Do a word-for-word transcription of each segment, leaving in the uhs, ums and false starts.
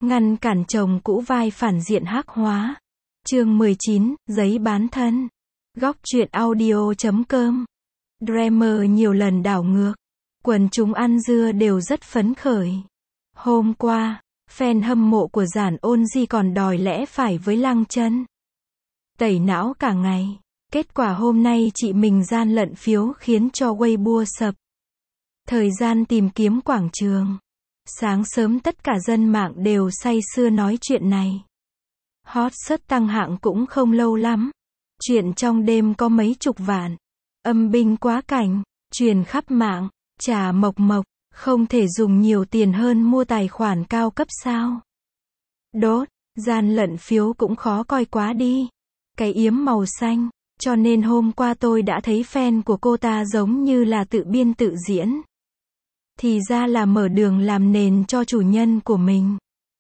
Ngăn cản chồng cũ vai phản diện hắc hóa. Chương mười chín, giấy bán thân. Góc truyện audio chấm com. Dreamer nhiều lần đảo ngược. Quần chúng ăn dưa đều rất phấn khởi. Hôm qua, fan hâm mộ của Giản Ôn Di còn đòi lẽ phải với Lăng Chân. Tẩy não cả ngày. Kết quả hôm nay chị mình gian lận phiếu khiến cho Weibo sập. Thời gian tìm kiếm quảng trường. Sáng sớm tất cả dân mạng đều say sưa nói chuyện này. Hot search tăng hạng cũng không lâu lắm. Chuyện trong đêm có mấy chục vạn. Âm binh quá cảnh, truyền khắp mạng. Trà mộc mộc, không thể dùng nhiều tiền hơn mua tài khoản cao cấp sao? Đốt, gian lận phiếu cũng khó coi quá đi. Cái yếm màu xanh, cho nên hôm qua tôi đã thấy fan của cô ta giống như là tự biên tự diễn. Thì ra là mở đường làm nền cho chủ nhân của mình.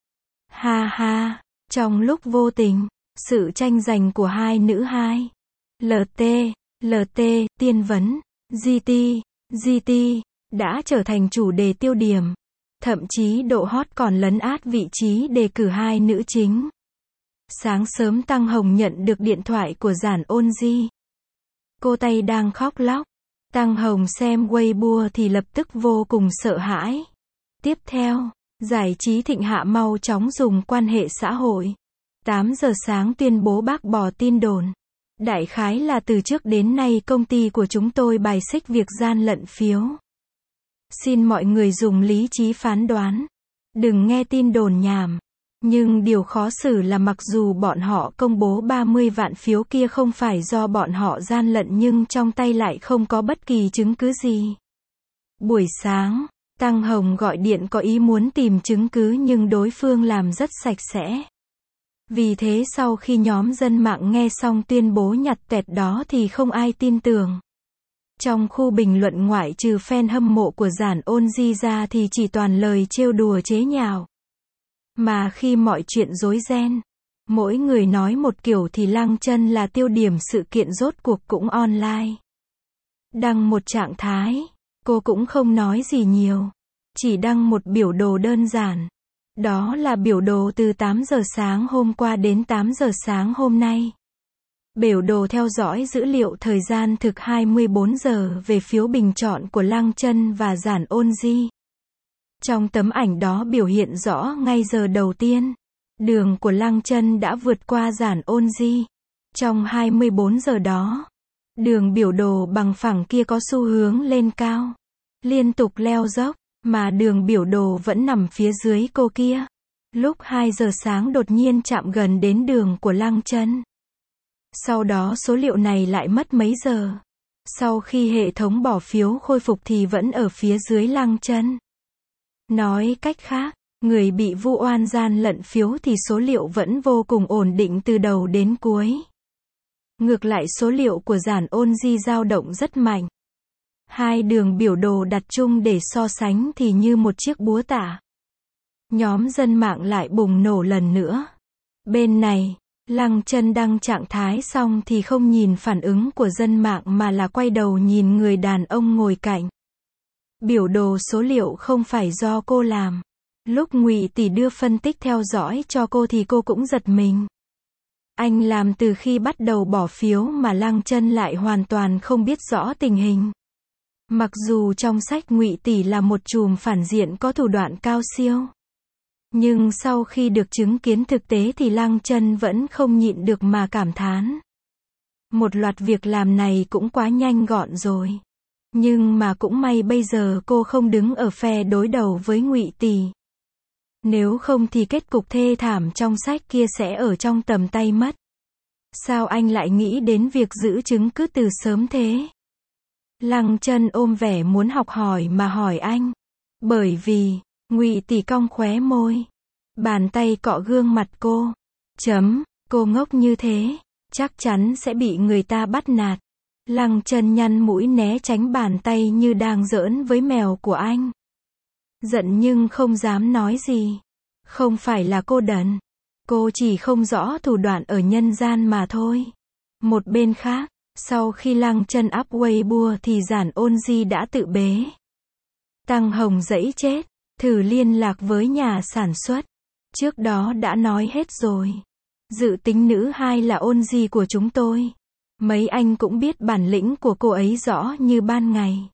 Ha ha, trong lúc vô tình, sự tranh giành của hai nữ hai. lờ tê, lờ tê, tiên vấn, giê tê, giê tê, đã trở thành chủ đề tiêu điểm. Thậm chí độ hot còn lấn át vị trí đề cử hai nữ chính. Sáng sớm Tăng Hồng nhận được điện thoại của Giản Ôn Di. Cô tay đang khóc lóc. Tăng Hồng xem Weibo thì lập tức vô cùng sợ hãi. Tiếp theo, giải trí thịnh hạ mau chóng dùng quan hệ xã hội. tám giờ sáng tuyên bố bác bỏ tin đồn. Đại khái là từ trước đến nay công ty của chúng tôi bài xích việc gian lận phiếu. Xin mọi người dùng lý trí phán đoán. Đừng nghe tin đồn nhảm. Nhưng điều khó xử là mặc dù bọn họ công bố ba mươi vạn phiếu kia không phải do bọn họ gian lận nhưng trong tay lại không có bất kỳ chứng cứ gì. Buổi sáng, Tăng Hồng gọi điện có ý muốn tìm chứng cứ nhưng đối phương làm rất sạch sẽ. Vì thế sau khi nhóm dân mạng nghe xong tuyên bố nhặt tẹt đó thì không ai tin tưởng. Trong khu bình luận ngoại trừ fan hâm mộ của Giản Ôn Di ra thì chỉ toàn lời trêu đùa chế nhạo. Mà khi mọi chuyện rối ren, mỗi người nói một kiểu thì Lăng Chân là tiêu điểm sự kiện rốt cuộc cũng online. Đăng một trạng thái, cô cũng không nói gì nhiều, chỉ đăng một biểu đồ đơn giản. Đó là biểu đồ từ tám giờ sáng hôm qua đến tám giờ sáng hôm nay. Biểu đồ theo dõi dữ liệu thời gian thực hai mươi bốn giờ về phiếu bình chọn của Lăng Chân và Giản Ôn Di. Trong tấm ảnh đó biểu hiện rõ ngay giờ đầu tiên, đường của Lăng Chân đã vượt qua Giản Ôn Di. Trong hai mươi bốn giờ đó, đường biểu đồ bằng phẳng kia có xu hướng lên cao, liên tục leo dốc, mà đường biểu đồ vẫn nằm phía dưới cô kia. Lúc hai giờ sáng đột nhiên chạm gần đến đường của Lăng Chân. Sau đó số liệu này lại mất mấy giờ. Sau khi hệ thống bỏ phiếu khôi phục thì vẫn ở phía dưới Lăng Chân. Nói cách khác, người bị vu oan gian lận phiếu thì số liệu vẫn vô cùng ổn định từ đầu đến cuối. Ngược lại số liệu của Giản Ôn Di dao động rất mạnh. Hai đường biểu đồ đặt chung để so sánh thì như một chiếc búa tạ. Nhóm dân mạng lại bùng nổ lần nữa. Bên này, Lăng Chân đăng trạng thái xong thì không nhìn phản ứng của dân mạng mà là quay đầu nhìn người đàn ông ngồi cạnh. Biểu đồ số liệu không phải do cô làm. Lúc Ngụy Tỷ đưa phân tích theo dõi cho cô thì cô cũng giật mình. Anh làm từ khi bắt đầu bỏ phiếu mà Lăng Chân lại hoàn toàn không biết rõ tình hình. Mặc dù trong sách Ngụy Tỷ là một trùm phản diện có thủ đoạn cao siêu. Nhưng sau khi được chứng kiến thực tế thì Lăng Chân vẫn không nhịn được mà cảm thán. Một loạt việc làm này cũng quá nhanh gọn rồi. Nhưng mà cũng may bây giờ cô không đứng ở phe đối đầu với Ngụy Tỷ. Nếu không thì kết cục thê thảm trong sách kia sẽ ở trong tầm tay mất. Sao anh lại nghĩ đến việc giữ chứng cứ từ sớm thế? Lăng Chân ôm vẻ muốn học hỏi mà hỏi anh. Bởi vì, Ngụy Tỷ cong khóe môi. Bàn tay cọ gương mặt cô. Chấm, cô ngốc như thế, chắc chắn sẽ bị người ta bắt nạt. Lăng Chân nhăn mũi né tránh bàn tay như đang giỡn với mèo của anh. Giận nhưng không dám nói gì. Không phải là cô đần. Cô chỉ không rõ thủ đoạn ở nhân gian mà thôi. Một bên khác, sau khi Lăng Chân up Weibo thì Giản Ôn Di đã tự bế. Tăng Hồng dẫy chết, thử liên lạc với nhà sản xuất. Trước đó đã nói hết rồi. Dự tính nữ hai là ôn di của chúng tôi. Mấy anh cũng biết bản lĩnh của cô ấy rõ như ban ngày.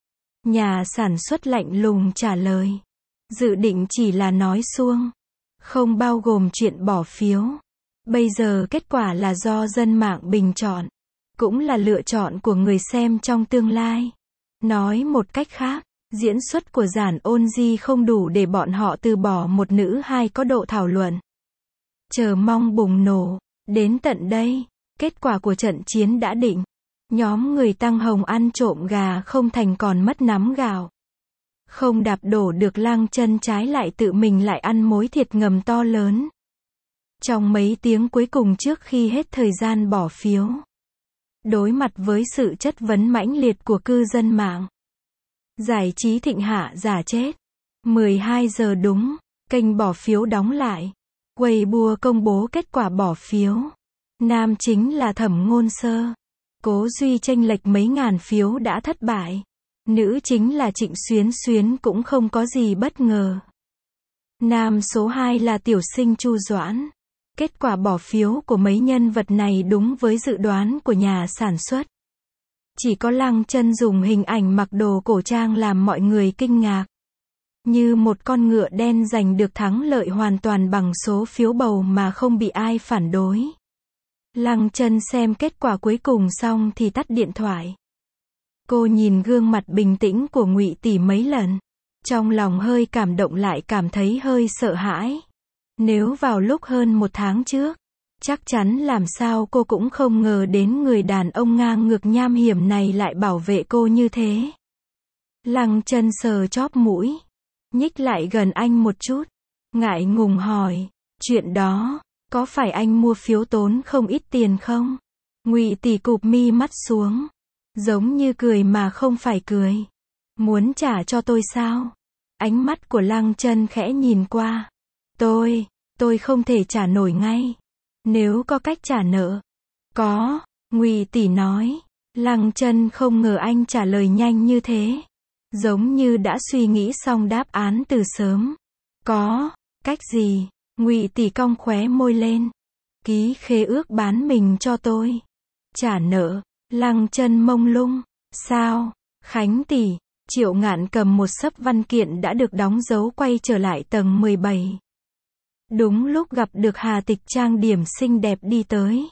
Nhà sản xuất lạnh lùng trả lời. Dự định chỉ là nói suông. Không bao gồm chuyện bỏ phiếu. Bây giờ kết quả là do dân mạng bình chọn. Cũng là lựa chọn của người xem trong tương lai. Nói một cách khác, diễn xuất của Giản Ôn Di không đủ để bọn họ từ bỏ một nữ hai có độ thảo luận. Chờ mong bùng nổ. Đến tận đây, kết quả của trận chiến đã định. Nhóm người Tăng Hồng ăn trộm gà không thành còn mất nắm gạo. Không đạp đổ được Lăng Chân, trái lại tự mình lại ăn mối thiệt ngầm to lớn. Trong mấy tiếng cuối cùng trước khi hết thời gian bỏ phiếu, đối mặt với sự chất vấn mãnh liệt của cư dân mạng, giải trí thịnh hạ giả chết. mười hai giờ đúng, kênh bỏ phiếu đóng lại. Weibo công bố kết quả bỏ phiếu. Nam chính là Thẩm Ngôn Sơ. Cố Duy chênh lệch mấy ngàn phiếu đã thất bại. Nữ chính là Trịnh Xuyến Xuyến cũng không có gì bất ngờ. Nam số hai là tiểu sinh Chu Doãn. Kết quả bỏ phiếu của mấy nhân vật này đúng với dự đoán của nhà sản xuất. Chỉ có Lăng Chân dùng hình ảnh mặc đồ cổ trang làm mọi người kinh ngạc. Như một con ngựa đen giành được thắng lợi hoàn toàn bằng số phiếu bầu mà không bị ai phản đối. Lăng Chân xem kết quả cuối cùng xong thì tắt điện thoại. Cô nhìn gương mặt bình tĩnh của Ngụy Tỷ mấy lần. Trong lòng hơi cảm động lại cảm thấy hơi sợ hãi. Nếu vào lúc hơn một tháng trước, chắc chắn làm sao cô cũng không ngờ đến người đàn ông ngang ngược nham hiểm này lại bảo vệ cô như thế. Lăng Chân sờ chóp mũi, nhích lại gần anh một chút, ngại ngùng hỏi, chuyện đó, có phải anh mua phiếu tốn không ít tiền không? Ngụy Tỷ cụp mi mắt xuống, giống như cười mà không phải cười. Muốn trả cho tôi sao? Ánh mắt của Lăng Chân khẽ nhìn qua. Tôi, tôi không thể trả nổi ngay. Nếu có cách trả nợ. Có, Ngụy Tỷ nói. Lăng Chân không ngờ anh trả lời nhanh như thế. Giống như đã suy nghĩ xong đáp án từ sớm. Có, cách gì? Ngụy Tỷ cong khóe môi lên. Ký khế ước bán mình cho tôi. Trả nợ. Lăng Chân mông lung. Sao? Khánh tỷ, Triệu Ngạn cầm một xấp văn kiện đã được đóng dấu quay trở lại tầng mười bảy. Đúng lúc gặp được Hà Tịch trang điểm xinh đẹp đi tới.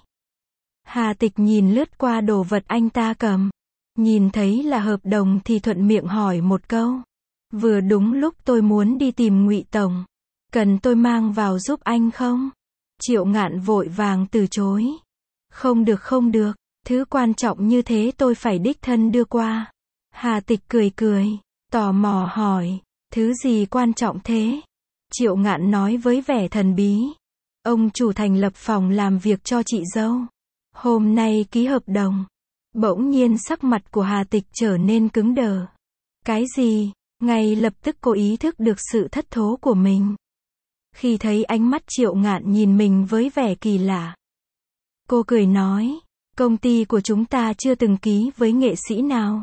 Hà Tịch nhìn lướt qua đồ vật anh ta cầm. Nhìn thấy là hợp đồng thì thuận miệng hỏi một câu. Vừa đúng lúc tôi muốn đi tìm Ngụy Tổng. Cần tôi mang vào giúp anh không? Triệu Ngạn vội vàng từ chối. Không được không được, thứ quan trọng như thế tôi phải đích thân đưa qua. Hà Tịch cười cười, tò mò hỏi, thứ gì quan trọng thế? Triệu Ngạn nói với vẻ thần bí. Ông chủ thành lập phòng làm việc cho chị dâu. Hôm nay ký hợp đồng. Bỗng nhiên sắc mặt của Hà Tịch trở nên cứng đờ. Cái gì? Ngay lập tức cô ý thức được sự thất thố của mình. Khi thấy ánh mắt Triệu Ngạn nhìn mình với vẻ kỳ lạ. Cô cười nói, công ty của chúng ta chưa từng ký với nghệ sĩ nào.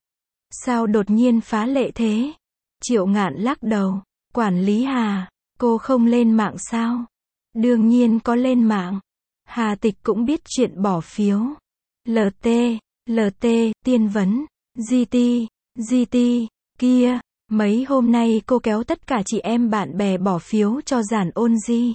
Sao đột nhiên phá lệ thế? Triệu Ngạn lắc đầu. Quản lý Hà, cô không lên mạng sao? Đương nhiên có lên mạng. Hà Tịch cũng biết chuyện bỏ phiếu. lờ tê, lờ tê, tiên vấn, giê tê, giê tê, kia. Mấy hôm nay cô kéo tất cả chị em bạn bè bỏ phiếu cho Giản Ôn Di.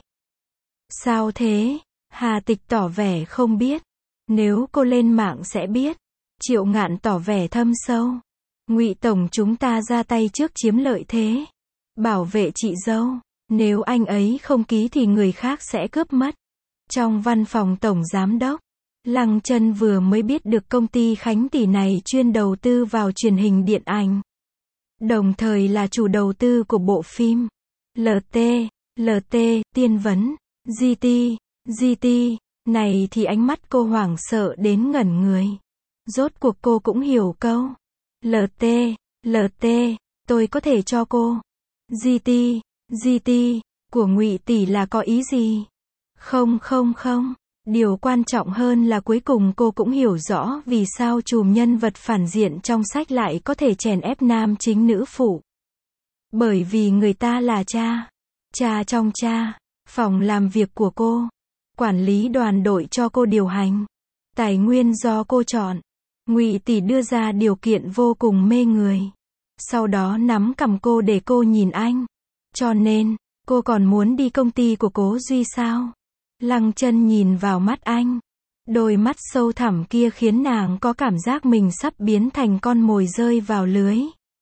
Sao thế? Hà Tịch tỏ vẻ không biết. Nếu cô lên mạng sẽ biết. Triệu Ngạn tỏ vẻ thâm sâu. Ngụy Tổng chúng ta ra tay trước chiếm lợi thế. Bảo vệ chị dâu. Nếu anh ấy không ký thì người khác sẽ cướp mất. Trong văn phòng Tổng Giám đốc, Lăng Chân vừa mới biết được công ty Khánh tỷ này chuyên đầu tư vào truyền hình điện ảnh. Đồng thời là chủ đầu tư của bộ phim. lờ tê, lờ tê, tiên vấn, giê tê, giê tê, này thì ánh mắt cô hoảng sợ đến ngẩn người. Rốt cuộc cô cũng hiểu câu. lờ tê, lờ tê, tôi có thể cho cô. giê tê, giê tê, của Ngụy tỷ là có ý gì? Không không không, điều quan trọng hơn là cuối cùng cô cũng hiểu rõ vì sao chùm nhân vật phản diện trong sách lại có thể chèn ép nam chính nữ phụ. Bởi vì người ta là cha. Cha trong cha. Phòng làm việc của cô. Quản lý đoàn đội cho cô điều hành. Tài nguyên do cô chọn. Ngụy Tỷ đưa ra điều kiện vô cùng mê người. Sau đó nắm cằm cô để cô nhìn anh. Cho nên, cô còn muốn đi công ty của Cố Duy sao? Lăng Chân nhìn vào mắt anh. Đôi mắt sâu thẳm kia khiến nàng có cảm giác mình sắp biến thành con mồi rơi vào lưới.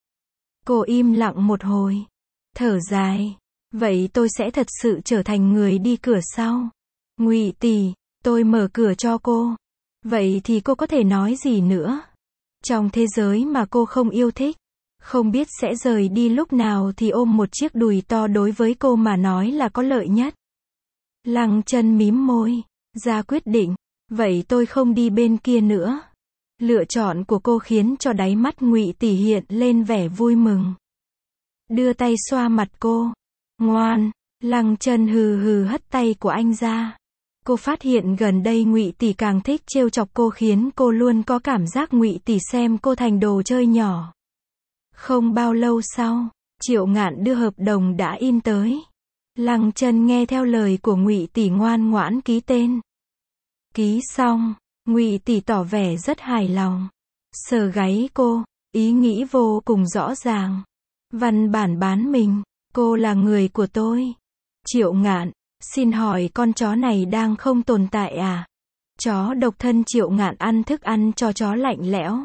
Cô im lặng một hồi. Thở dài. Vậy tôi sẽ thật sự trở thành người đi cửa sau. Ngụy Tỷ, tôi mở cửa cho cô. Vậy thì cô có thể nói gì nữa? Trong thế giới mà cô không yêu thích, không biết sẽ rời đi lúc nào thì ôm một chiếc đùi to đối với cô mà nói là có lợi nhất. Lăng Chân mím môi, ra quyết định. Vậy tôi không đi bên kia nữa. Lựa chọn của cô khiến cho đáy mắt Ngụy Tỷ hiện lên vẻ vui mừng. Đưa tay xoa mặt cô. Ngoan. Lăng Chân hừ hừ hất tay của anh ra. Cô phát hiện gần đây Ngụy Tỷ càng thích trêu chọc cô khiến cô luôn có cảm giác Ngụy Tỷ xem cô thành đồ chơi nhỏ. Không bao lâu sau, Triệu Ngạn đưa hợp đồng đã in tới. Lăng Chân nghe theo lời của Ngụy Tỷ ngoan ngoãn ký tên. Ký xong, Ngụy Tỷ tỏ vẻ rất hài lòng. Sờ gáy cô, ý nghĩ vô cùng rõ ràng. Văn bản bán mình, cô là người của tôi. Triệu Ngạn, xin hỏi con chó này đang không tồn tại à? Chó độc thân. Triệu Ngạn ăn thức ăn cho chó lạnh lẽo.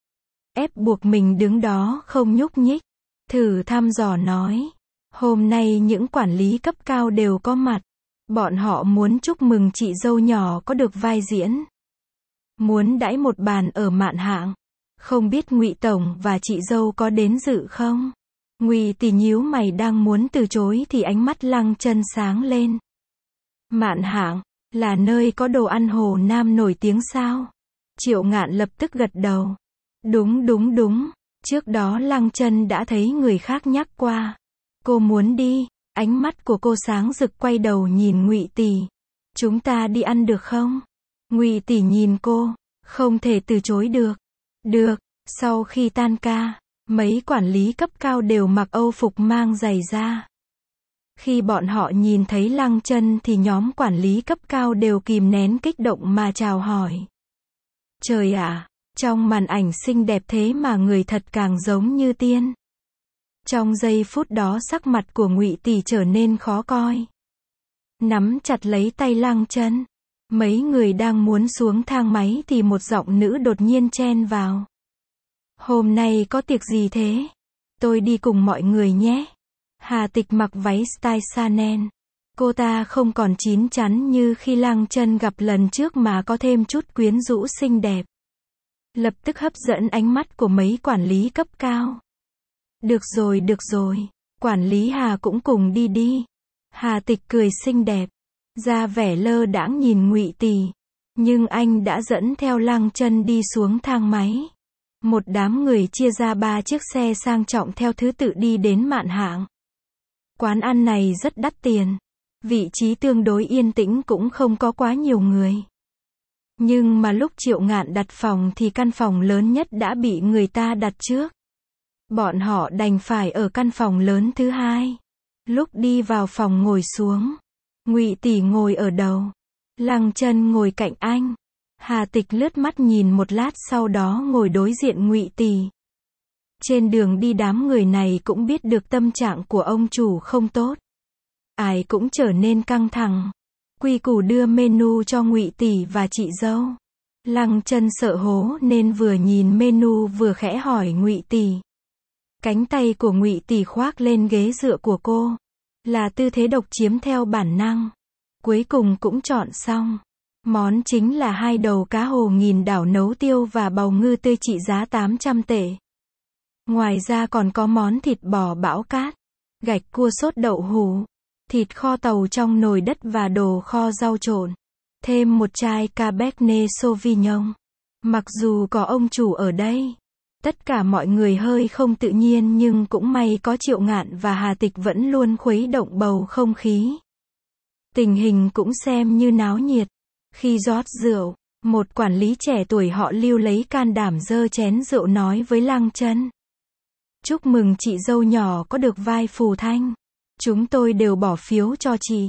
Ép buộc mình đứng đó không nhúc nhích. Thử thăm dò nói. Hôm nay những quản lý cấp cao đều có mặt. Bọn họ muốn chúc mừng chị dâu nhỏ có được vai diễn. Muốn đãi một bàn ở Mạn Hạng. Không biết Ngụy Tổng và chị dâu có đến dự không? Ngụy Tỷ nhíu mày đang muốn từ chối thì ánh mắt Lăng Chân sáng lên. Mạn Hạng, là nơi có đồ ăn Hồ Nam nổi tiếng sao? Triệu Ngạn lập tức gật đầu. Đúng đúng đúng, trước đó Lăng Chân đã thấy người khác nhắc qua. Cô muốn đi, ánh mắt của cô sáng rực quay đầu nhìn Ngụy Tỷ. Chúng ta đi ăn được không? Ngụy Tỷ nhìn cô, không thể từ chối được. Được, sau khi tan ca, mấy quản lý cấp cao đều mặc Âu phục mang giày da. Khi bọn họ nhìn thấy Lăng Chân thì nhóm quản lý cấp cao đều kìm nén kích động mà chào hỏi. Trời ạ, trong màn ảnh xinh đẹp thế mà người thật càng giống như tiên. Trong giây phút đó sắc mặt của Ngụy Tỷ trở nên khó coi. Nắm chặt lấy tay Lăng Chân. Mấy người đang muốn xuống thang máy thì một giọng nữ đột nhiên chen vào. Hôm nay có tiệc gì thế? Tôi đi cùng mọi người nhé. Hà Tịch mặc váy style Chanel. Cô ta không còn chín chắn như khi Lăng Chân gặp lần trước mà có thêm chút quyến rũ xinh đẹp. Lập tức hấp dẫn ánh mắt của mấy quản lý cấp cao. Được rồi, được rồi. Quản lý Hà cũng cùng đi đi. Hà Tịch cười xinh đẹp. Ra vẻ lơ đãng nhìn Ngụy Tỷ. Nhưng anh đã dẫn theo Lăng Chân đi xuống thang máy. Một đám người chia ra ba chiếc xe sang trọng theo thứ tự đi đến Mạn Hạng. Quán ăn này rất đắt tiền. Vị trí tương đối yên tĩnh cũng không có quá nhiều người. Nhưng mà lúc Triệu Ngạn đặt phòng thì căn phòng lớn nhất đã bị người ta đặt trước. Bọn họ đành phải ở căn phòng lớn thứ hai. Lúc đi vào phòng ngồi xuống, Ngụy Tỷ ngồi ở đầu. Lăng Chân ngồi cạnh anh. Hà Tịch lướt mắt nhìn một lát sau đó ngồi đối diện Ngụy Tỷ. Trên đường đi đám người này cũng biết được tâm trạng của ông chủ không tốt. Ai cũng trở nên căng thẳng. Quy củ đưa menu cho Ngụy Tỷ và chị dâu. Lăng Chân sợ hố nên vừa nhìn menu vừa khẽ hỏi Ngụy Tỷ. Cánh tay của Ngụy Tỷ khoác lên ghế dựa của cô. Là tư thế độc chiếm theo bản năng. Cuối cùng cũng chọn xong. Món chính là hai đầu cá hồ nghìn đảo nấu tiêu và bào ngư tươi trị giá tám trăm tệ. Ngoài ra còn có món thịt bò bão cát, gạch cua sốt đậu hũ, thịt kho tàu trong nồi đất và đồ kho rau trộn. Thêm một chai Cabernet Sauvignon. Mặc dù có ông chủ ở đây, tất cả mọi người hơi không tự nhiên nhưng cũng may có Triệu Ngạn và Hà Tịch vẫn luôn khuấy động bầu không khí. Tình hình cũng xem như náo nhiệt. Khi rót rượu, một quản lý trẻ tuổi họ Lưu lấy can đảm giơ chén rượu nói với Lăng Chân. Chúc mừng chị dâu nhỏ có được vai phù thanh. Chúng tôi đều bỏ phiếu cho chị.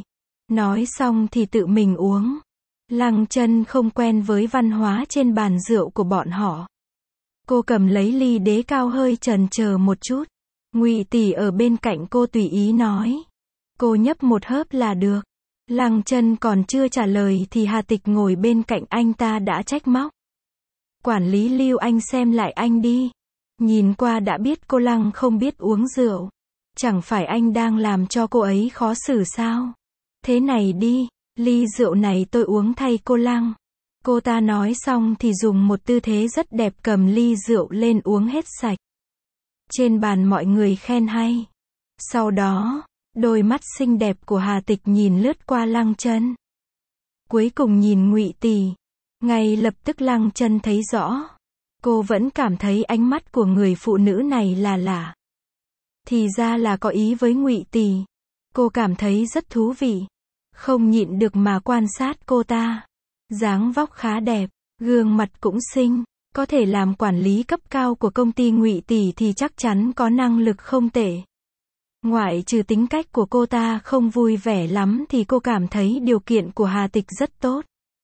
Nói xong thì tự mình uống. Lăng Chân không quen với văn hóa trên bàn rượu của bọn họ. Cô cầm lấy ly đế cao hơi chần chờ một chút. Ngụy tỷ ở bên cạnh cô tùy ý nói. Cô nhấp một hớp là được. Lăng Chân còn chưa trả lời thì Hà Tịch ngồi bên cạnh anh ta đã trách móc. Quản lý Lưu, anh xem lại anh đi. Nhìn qua đã biết cô Lăng không biết uống rượu. Chẳng phải anh đang làm cho cô ấy khó xử sao? Thế này đi, ly rượu này tôi uống thay cô Lăng. Cô ta nói xong thì dùng một tư thế rất đẹp cầm ly rượu lên uống hết sạch. Trên bàn mọi người khen hay. Sau đó, đôi mắt xinh đẹp của Hà Tịch nhìn lướt qua Lăng Chân. Cuối cùng nhìn Ngụy tỷ. Ngay lập tức Lăng Chân thấy rõ. Cô vẫn cảm thấy ánh mắt của người phụ nữ này là lạ. Thì ra là có ý với Ngụy tỷ. Cô cảm thấy rất thú vị. Không nhịn được mà quan sát cô ta. Dáng vóc khá đẹp, gương mặt cũng xinh. Có thể làm quản lý cấp cao của công ty Ngụy tỷ thì chắc chắn có năng lực không tệ. Ngoại trừ tính cách của cô ta không vui vẻ lắm thì cô cảm thấy điều kiện của Hà Tịch rất tốt.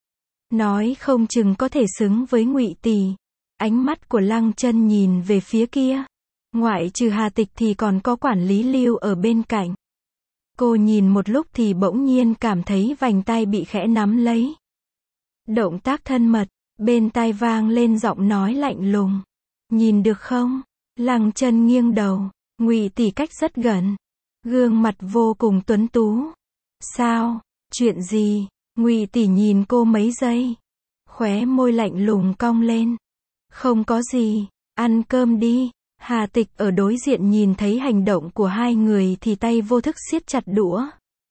Nói không chừng có thể xứng với Ngụy tỷ. Ánh mắt của Lăng Chân nhìn về phía kia. Ngoại trừ Hà Tịch thì còn có quản lý Lưu ở bên cạnh. Cô nhìn một lúc thì bỗng nhiên cảm thấy vành tay bị khẽ nắm lấy. Động tác thân mật, bên tai vang lên giọng nói lạnh lùng. Nhìn được không? Lăng Chân nghiêng đầu. Ngụy tỷ cách rất gần. Gương mặt vô cùng tuấn tú. Sao? Chuyện gì? Ngụy tỷ nhìn cô mấy giây. Khóe môi lạnh lùng cong lên. Không có gì, ăn cơm đi. Hà Tịch ở đối diện nhìn thấy hành động của hai người thì tay vô thức siết chặt đũa.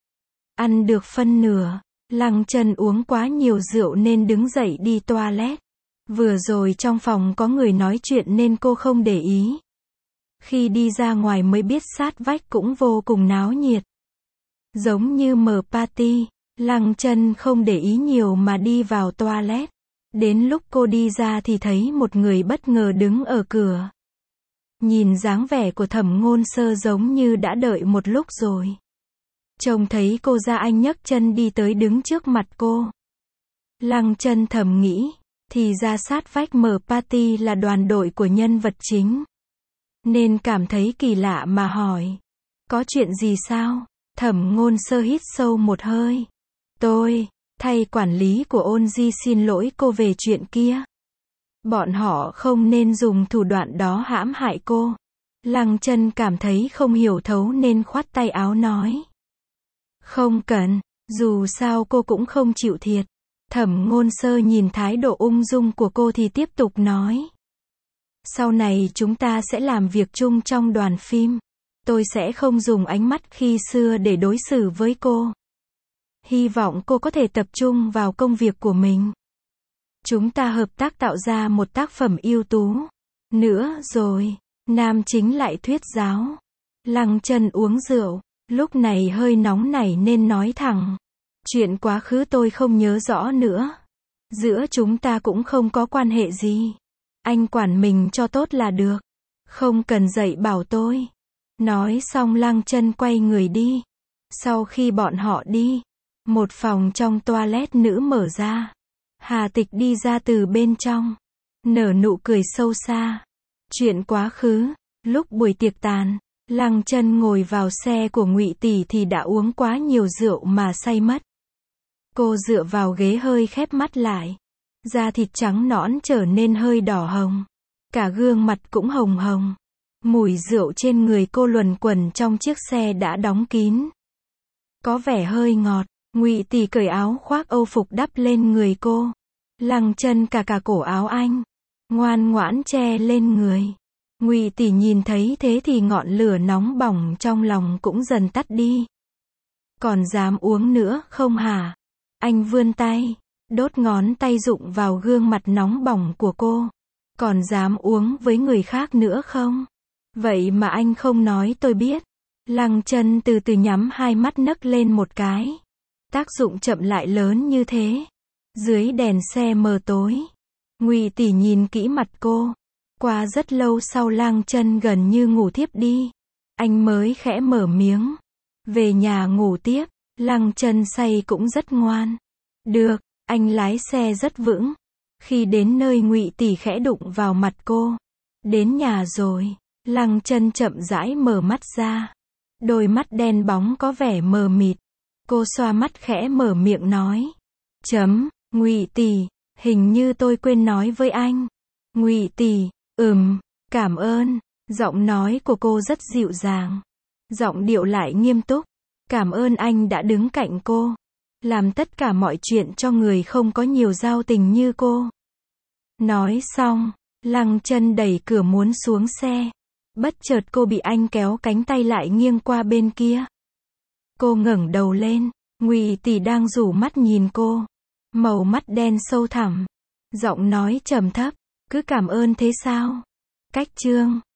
Ăn được phân nửa. Lăng Chân uống quá nhiều rượu nên đứng dậy đi toilet. Vừa rồi trong phòng có người nói chuyện nên cô không để ý. Khi đi ra ngoài mới biết sát vách cũng vô cùng náo nhiệt. Giống như mở party. Lăng Chân không để ý nhiều mà đi vào toilet. Đến lúc cô đi ra thì thấy một người bất ngờ đứng ở cửa. Nhìn dáng vẻ của Thẩm Ngôn Sơ giống như đã đợi một lúc rồi. Trông thấy cô ra anh nhấc chân đi tới đứng trước mặt cô. Lăng Chân thầm nghĩ, thì ra sát vách mở party là đoàn đội của nhân vật chính. Nên cảm thấy kỳ lạ mà hỏi. Có chuyện gì sao? Thẩm Ngôn Sơ hít sâu một hơi. Tôi, thay quản lý của Ôn Di xin lỗi cô về chuyện kia. Bọn họ không nên dùng thủ đoạn đó hãm hại cô. Lăng Chân cảm thấy không hiểu thấu nên khoát tay áo nói. Không cần, dù sao cô cũng không chịu thiệt. Thẩm Ngôn Sơ nhìn thái độ ung dung của cô thì tiếp tục nói. Sau này chúng ta sẽ làm việc chung trong đoàn phim. Tôi sẽ không dùng ánh mắt khi xưa để đối xử với cô. Hy vọng cô có thể tập trung vào công việc của mình. Chúng ta hợp tác tạo ra một tác phẩm ưu tú. Nữa rồi, nam chính lại thuyết giáo. Lăng Chân uống rượu, lúc này hơi nóng nảy nên nói thẳng. Chuyện quá khứ tôi không nhớ rõ nữa. Giữa chúng ta cũng không có quan hệ gì. Anh quản mình cho tốt là được. Không cần dạy bảo tôi. Nói xong Lăng Chân quay người đi. Sau khi bọn họ đi, một phòng trong toilet nữ mở ra. Hà Tịch đi ra từ bên trong. Nở nụ cười sâu xa. Chuyện quá khứ, lúc buổi tiệc tàn, Lăng Chân ngồi vào xe của Ngụy tỷ thì đã uống quá nhiều rượu mà say mất. Cô dựa vào ghế hơi khép mắt lại. Da thịt trắng nõn trở nên hơi đỏ hồng. Cả gương mặt cũng hồng hồng. Mùi rượu trên người cô luẩn quẩn trong chiếc xe đã đóng kín. Có vẻ hơi ngọt. Ngụy tỷ cởi áo khoác âu phục đắp lên người cô. Lăng Chân cả cả cổ áo anh. Ngoan ngoãn che lên người. Ngụy tỷ nhìn thấy thế thì ngọn lửa nóng bỏng trong lòng cũng dần tắt đi. Còn dám uống nữa không hả? Anh vươn tay, đốt ngón tay rụng vào gương mặt nóng bỏng của cô. Còn dám uống với người khác nữa không? Vậy mà anh không nói tôi biết. Lăng Chân từ từ nhắm hai mắt nấc lên một cái. Tác dụng chậm lại lớn như thế. Dưới đèn xe mờ tối, Ngụy tỷ nhìn kỹ mặt cô. Qua rất lâu sau Lăng Chân gần như ngủ thiếp đi. Anh mới khẽ mở miếng. Về nhà ngủ tiếp. Lăng Chân say cũng rất ngoan. Được, anh lái xe rất vững. Khi đến nơi Ngụy tỷ khẽ đụng vào mặt cô. Đến nhà rồi. Lăng Chân chậm rãi mở mắt ra. Đôi mắt đen bóng có vẻ mờ mịt. Cô xoa mắt khẽ mở miệng nói. Chấm, Ngụy tỷ, hình như tôi quên nói với anh. Ngụy tỷ, ừm, cảm ơn. Giọng nói của cô rất dịu dàng. Giọng điệu lại nghiêm túc. Cảm ơn anh đã đứng cạnh cô. Làm tất cả mọi chuyện cho người không có nhiều giao tình như cô. Nói xong, Lăng Chân đẩy cửa muốn xuống xe. Bất chợt cô bị anh kéo cánh tay lại nghiêng qua bên kia. Cô ngẩng đầu lên, Ngụy tỷ đang rủ mắt nhìn cô. Màu mắt đen sâu thẳm. Giọng nói trầm thấp, cứ cảm ơn thế sao? Cách chương